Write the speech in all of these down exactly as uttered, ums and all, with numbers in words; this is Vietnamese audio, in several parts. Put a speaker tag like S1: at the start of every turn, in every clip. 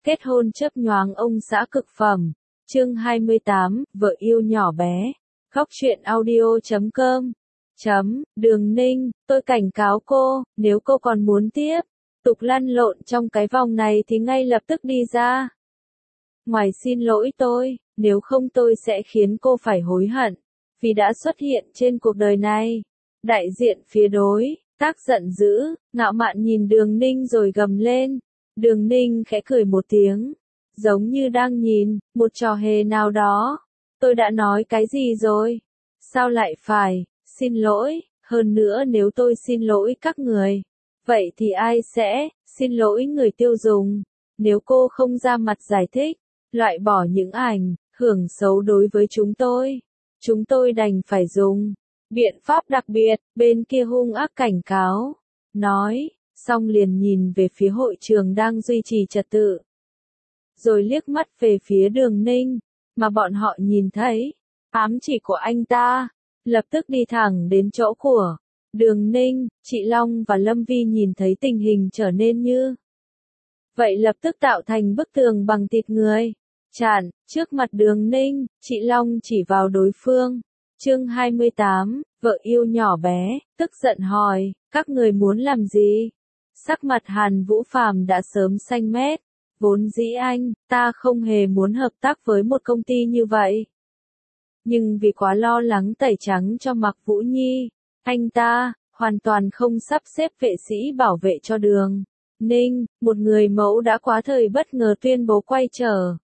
S1: Kết hôn chớp nhoáng ông xã cực phẩm. Chương hai mươi tám, vợ yêu nhỏ bé. Góc truyện audio chấm com. Chấm, Đường Ninh, tôi cảnh cáo cô, nếu cô còn muốn tiếp tục lăn lộn trong cái vòng này thì ngay lập tức đi ra. Ngoài xin lỗi tôi, nếu không tôi sẽ khiến cô phải hối hận, vì đã xuất hiện trên cuộc đời này. Đại diện phía đối tác giận dữ, ngạo mạn nhìn Đường Ninh rồi gầm lên. Đường Ninh khẽ cười một tiếng, giống như đang nhìn một trò hề nào đó. Tôi đã nói cái gì rồi? Sao lại phải xin lỗi? Hơn nữa nếu tôi xin lỗi các người, vậy thì ai sẽ xin lỗi người tiêu dùng? Nếu cô không ra mặt giải thích, loại bỏ những ảnh hưởng xấu đối với chúng tôi, chúng tôi đành phải dùng biện pháp đặc biệt. Bên kia hung ác cảnh cáo, nói, xong liền nhìn về phía hội trường đang duy trì trật tự. Rồi liếc mắt về phía Đường Ninh, mà bọn họ nhìn thấy ám chỉ của anh ta, lập tức đi thẳng đến chỗ của Đường Ninh. Chị Long và Lâm Vi nhìn thấy tình hình trở nên như vậy lập tức tạo thành bức tường bằng thịt người. Chặn, trước mặt Đường Ninh, chị Long chỉ vào đối phương. Chương hai mươi tám, vợ yêu nhỏ bé, tức giận hỏi, các người muốn làm gì? Sắc mặt Hàn Vũ Phàm đã sớm xanh mét. Vốn dĩ anh ta không hề muốn hợp tác với một công ty như vậy. Nhưng vì quá lo lắng tẩy trắng cho Mạc Vũ Nhi, anh ta hoàn toàn không sắp xếp vệ sĩ bảo vệ cho Đường Ninh. Một người mẫu đã quá thời bất ngờ tuyên bố quay trở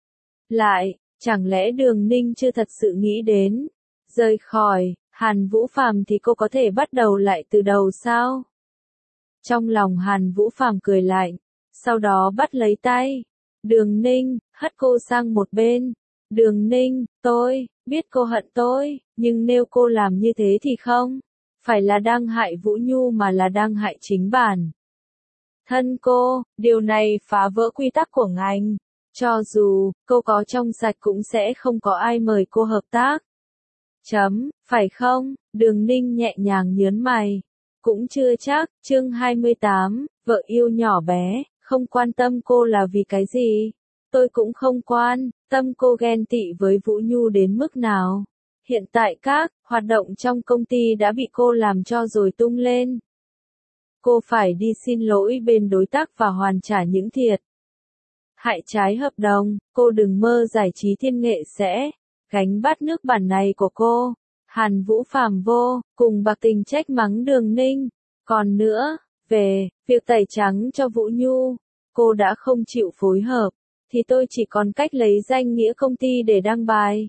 S1: lại. Chẳng lẽ Đường Ninh chưa thật sự nghĩ đến rời khỏi Hàn Vũ Phàm thì cô có thể bắt đầu lại từ đầu sao? Trong lòng Hàn Vũ Phàm cười lạnh, sau đó bắt lấy tay Đường Ninh, hất cô sang một bên. Đường Ninh, tôi biết cô hận tôi, nhưng nếu cô làm như thế thì không phải là đang hại Vũ Nhu mà là đang hại chính bản thân cô. Điều này phá vỡ quy tắc của ngành. Cho dù cô có trong sạch cũng sẽ không có ai mời cô hợp tác. Chấm, phải không? Đường Ninh nhẹ nhàng nhớn mày. Cũng chưa chắc. Chương hai mươi tám, vợ yêu nhỏ bé, không quan tâm cô là vì cái gì. Tôi cũng không quan tâm cô ghen tị với Vũ Nhu đến mức nào. Hiện tại các hoạt động trong công ty đã bị cô làm cho rồi tung lên. Cô phải đi xin lỗi bên đối tác và hoàn trả những thiệt hại trái hợp đồng. Cô đừng mơ giải trí thiên nghệ sẽ gánh bát nước bẩn này của cô. Hàn Vũ Phàm vô cùng bạc tình trách mắng Đường Ninh. Còn nữa, về việc tẩy trắng cho Vũ Nhu, cô đã không chịu phối hợp, thì tôi chỉ còn cách lấy danh nghĩa công ty để đăng bài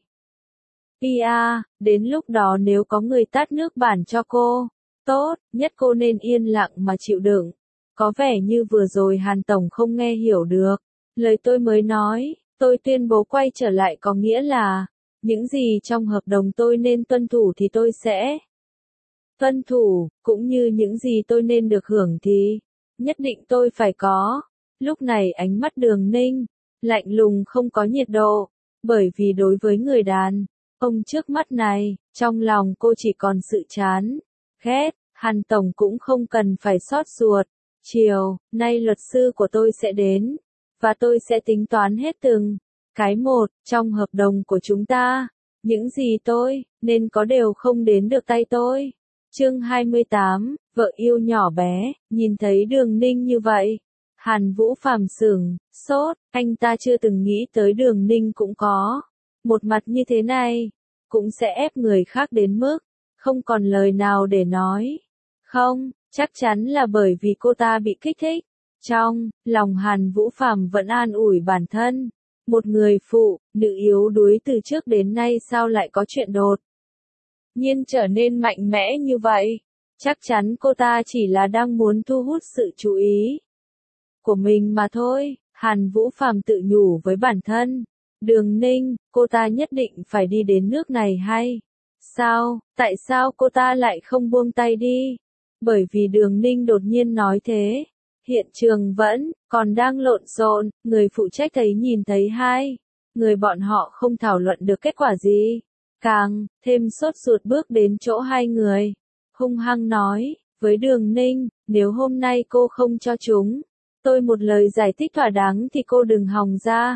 S1: pê e. Đến lúc đó nếu có người tát nước bẩn cho cô, tốt nhất cô nên yên lặng mà chịu đựng. Có vẻ như vừa rồi Hàn Tổng không nghe hiểu được lời tôi mới nói. Tôi tuyên bố quay trở lại có nghĩa là những gì trong hợp đồng tôi nên tuân thủ thì tôi sẽ tuân thủ, cũng như những gì tôi nên được hưởng thì nhất định tôi phải có. Lúc này ánh mắt Đường Ninh lạnh lùng không có nhiệt độ, bởi vì đối với người đàn ông trước mắt này, trong lòng cô chỉ còn sự chán ghét. Hàn Tổng cũng không cần phải xót ruột. Chiều nay luật sư của tôi sẽ đến, và tôi sẽ tính toán hết từng cái một trong hợp đồng của chúng ta. Những gì tôi nên có đều không đến được tay tôi. Chương hai mươi tám, vợ yêu nhỏ bé. Nhìn thấy Đường Ninh như vậy, Hàn Vũ Phàm sửng sốt. Anh ta chưa từng nghĩ tới Đường Ninh cũng có một mặt như thế này, cũng sẽ ép người khác đến mức không còn lời nào để nói. Không, chắc chắn là bởi vì cô ta bị kích thích. Trong lòng Hàn Vũ Phàm vẫn an ủi bản thân. Một người phụ nữ yếu đuối từ trước đến nay sao lại có chuyện đột nhiên trở nên mạnh mẽ như vậy? Chắc chắn cô ta chỉ là đang muốn thu hút sự chú ý của mình mà thôi. Hàn Vũ Phàm tự nhủ với bản thân. Đường Ninh, cô ta nhất định phải đi đến nước này hay sao? Tại sao cô ta lại không buông tay đi? Bởi vì Đường Ninh đột nhiên nói thế. Hiện trường vẫn còn đang lộn xộn. Người phụ trách thấy nhìn thấy hai người bọn họ không thảo luận được kết quả gì, càng thêm sốt ruột bước đến chỗ hai người, hung hăng nói với Đường Ninh, nếu hôm nay cô không cho chúng Tôi một lời giải thích thỏa đáng thì cô đừng hòng ra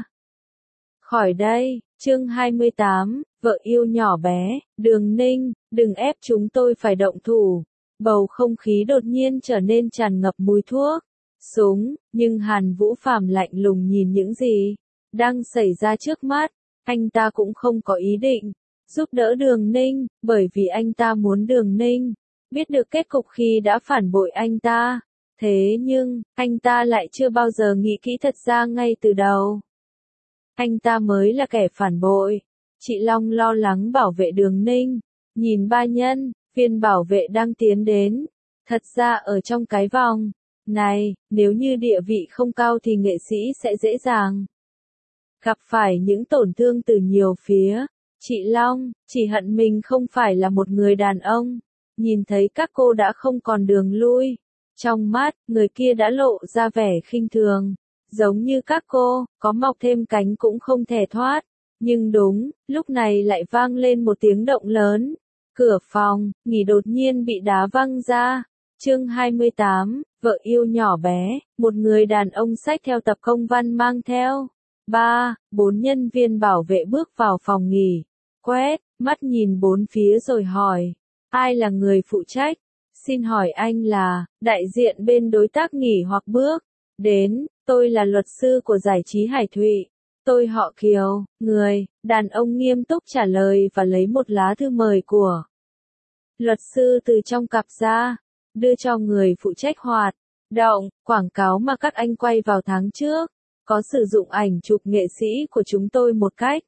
S1: khỏi đây. Chương hai mươi tám, vợ yêu nhỏ bé, Đường Ninh, đừng ép chúng tôi phải động thủ. Bầu không khí đột nhiên trở nên tràn ngập mùi thuốc, súng, nhưng Hàn Vũ Phàm lạnh lùng nhìn những gì đang xảy ra trước mắt. Anh ta cũng không có ý định giúp đỡ Đường Ninh, bởi vì anh ta muốn Đường Ninh biết được kết cục khi đã phản bội anh ta. Thế nhưng, anh ta lại chưa bao giờ nghĩ kỹ thật ra ngay từ đầu. Anh ta mới là kẻ phản bội. Chị Long lo lắng bảo vệ Đường Ninh, nhìn ba nhân viên bảo vệ đang tiến đến. Thật ra ở trong cái vòng này, nếu như địa vị không cao thì nghệ sĩ sẽ dễ dàng gặp phải những tổn thương từ nhiều phía. Chị Long chỉ hận mình không phải là một người đàn ông. Nhìn thấy các cô đã không còn đường lui. Trong mắt, người kia đã lộ ra vẻ khinh thường. Giống như các cô, có mọc thêm cánh cũng không thể thoát. Nhưng đúng, lúc này lại vang lên một tiếng động lớn. Cửa phòng, nghỉ đột nhiên bị đá văng ra. Chương hai mươi tám, vợ yêu nhỏ bé, một người đàn ông xách theo tập công văn mang theo ba, bốn nhân viên bảo vệ bước vào phòng nghỉ. Quét mắt nhìn bốn phía rồi hỏi, ai là người phụ trách? Xin hỏi anh là đại diện bên đối tác nghỉ hoặc bước đến? Tôi là luật sư của giải trí Hải Thụy. Tôi họ Kiều. Người đàn ông nghiêm túc trả lời và lấy một lá thư mời của luật sư từ trong cặp ra, đưa cho người phụ trách hoạt động quảng cáo mà các anh quay vào tháng trước, có sử dụng ảnh chụp nghệ sĩ của chúng tôi một cách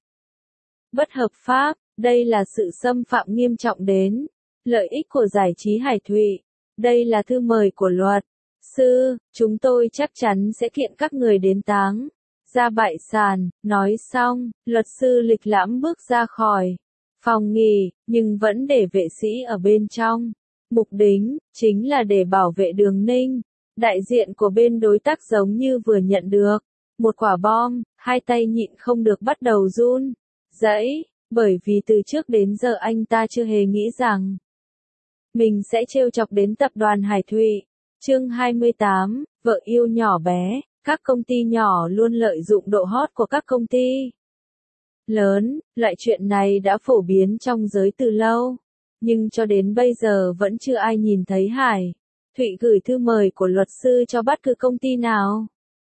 S1: bất hợp pháp. Đây là sự xâm phạm nghiêm trọng đến lợi ích của giải trí Hải Thụy. Đây là thư mời của luật sư, chúng tôi chắc chắn sẽ kiện các người đến táng ra bại sản. Nói xong, luật sư lịch lãm bước ra khỏi phòng nghỉ, nhưng vẫn để vệ sĩ ở bên trong. Mục đích chính là để bảo vệ Đường Ninh. Đại diện của bên đối tác giống như vừa nhận được một quả bom, hai tay nhịn không được bắt đầu run rẩy, bởi vì từ trước đến giờ anh ta chưa hề nghĩ rằng mình sẽ trêu chọc đến tập đoàn Hải Thụy. Chương hai mươi tám, vợ yêu nhỏ bé, các công ty nhỏ luôn lợi dụng độ hot của các công ty lớn. Loại chuyện này đã phổ biến trong giới từ lâu, nhưng cho đến bây giờ vẫn chưa ai nhìn thấy Hải Thụy gửi thư mời của luật sư cho bất cứ công ty nào.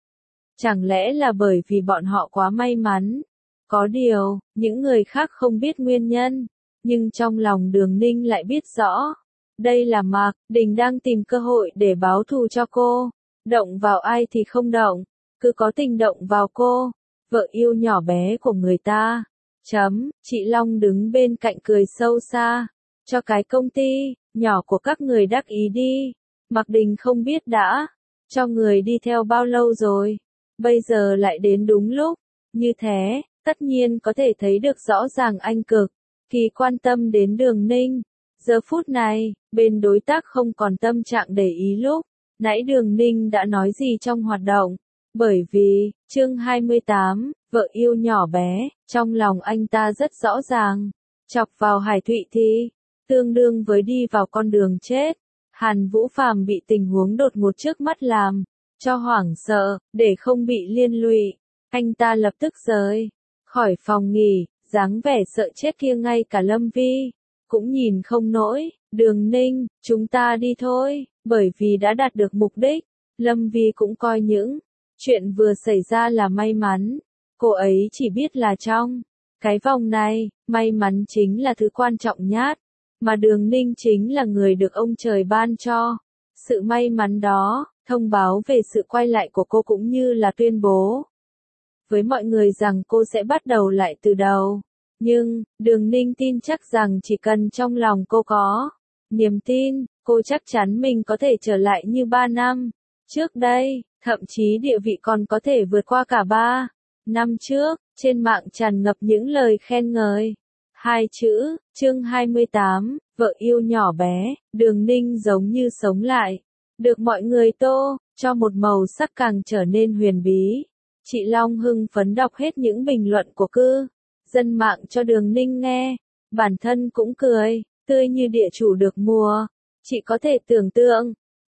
S1: Chẳng lẽ là bởi vì bọn họ quá may mắn? Có điều, những người khác không biết nguyên nhân, nhưng trong lòng Đường Ninh lại biết rõ. Đây là Mạc Đình đang tìm cơ hội để báo thù cho cô. Động vào ai thì không động, cứ có tình động vào cô, vợ yêu nhỏ bé của người ta. Chấm, chị Long đứng bên cạnh cười sâu xa. Cho cái công ty nhỏ của các người đắc ý đi. Mạc Đình không biết đã cho người đi theo bao lâu rồi, bây giờ lại đến đúng lúc. Như thế, tất nhiên có thể thấy được rõ ràng anh cực kỳ quan tâm đến Đường Ninh. Giờ phút này, bên đối tác không còn tâm trạng để ý lúc nãy Đường Ninh đã nói gì trong hoạt động. Bởi vì, chương hai mươi tám, vợ yêu nhỏ bé, trong lòng anh ta rất rõ ràng. Chọc vào Hải Thụy thì tương đương với đi vào con đường chết. Hàn Vũ Phàm bị tình huống đột ngột trước mắt làm cho hoảng sợ, để không bị liên lụy. Anh ta lập tức rời khỏi phòng nghỉ, dáng vẻ sợ chết kia ngay cả Lâm Vi cũng nhìn không nổi. Đường Ninh, chúng ta đi thôi, bởi vì đã đạt được mục đích. Lâm Vi cũng coi những chuyện vừa xảy ra là may mắn. Cô ấy chỉ biết là trong cái vòng này, may mắn chính là thứ quan trọng nhất, mà Đường Ninh chính là người được ông trời ban cho. Sự may mắn đó, thông báo về sự quay lại của cô cũng như là tuyên bố với mọi người rằng cô sẽ bắt đầu lại từ đầu. Nhưng, Đường Ninh tin chắc rằng chỉ cần trong lòng cô có niềm tin, cô chắc chắn mình có thể trở lại như ba năm trước đây, thậm chí địa vị còn có thể vượt qua cả ba năm trước. Trên mạng tràn ngập những lời khen ngợi. Hai chữ, chương hai mươi tám, vợ yêu nhỏ bé, Đường Ninh giống như sống lại, được mọi người tô cho một màu sắc càng trở nên huyền bí. Chị Long hưng phấn đọc hết những bình luận của cư dân mạng cho Đường Ninh nghe, bản thân cũng cười tươi như địa chủ được mùa. Chị có thể tưởng tượng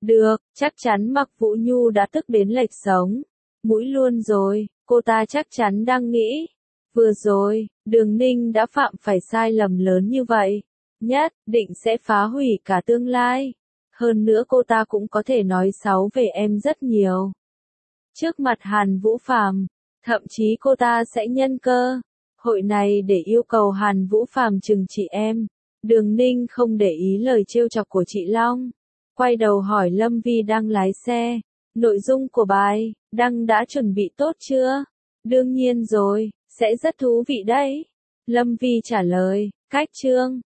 S1: Được, chắc chắn Mạc Vũ Nhu đã tức đến lệch sống. Mũi luôn rồi, cô ta chắc chắn đang nghĩ. Vừa rồi, Đường Ninh đã phạm phải sai lầm lớn như vậy. Nhất định sẽ phá hủy cả tương lai. Hơn nữa cô ta cũng có thể nói xấu về em rất nhiều. Trước mặt Hàn Vũ Phàm, thậm chí cô ta sẽ nhân cơ hội này để yêu cầu Hàn Vũ Phàm trừng trị em. Đường Ninh không để ý lời trêu chọc của chị Long. Quay đầu hỏi Lâm Vi đang lái xe. Nội dung của bài, Đăng đã chuẩn bị tốt chưa? Đương nhiên rồi, sẽ rất thú vị đấy. Lâm Vi trả lời, cách chương.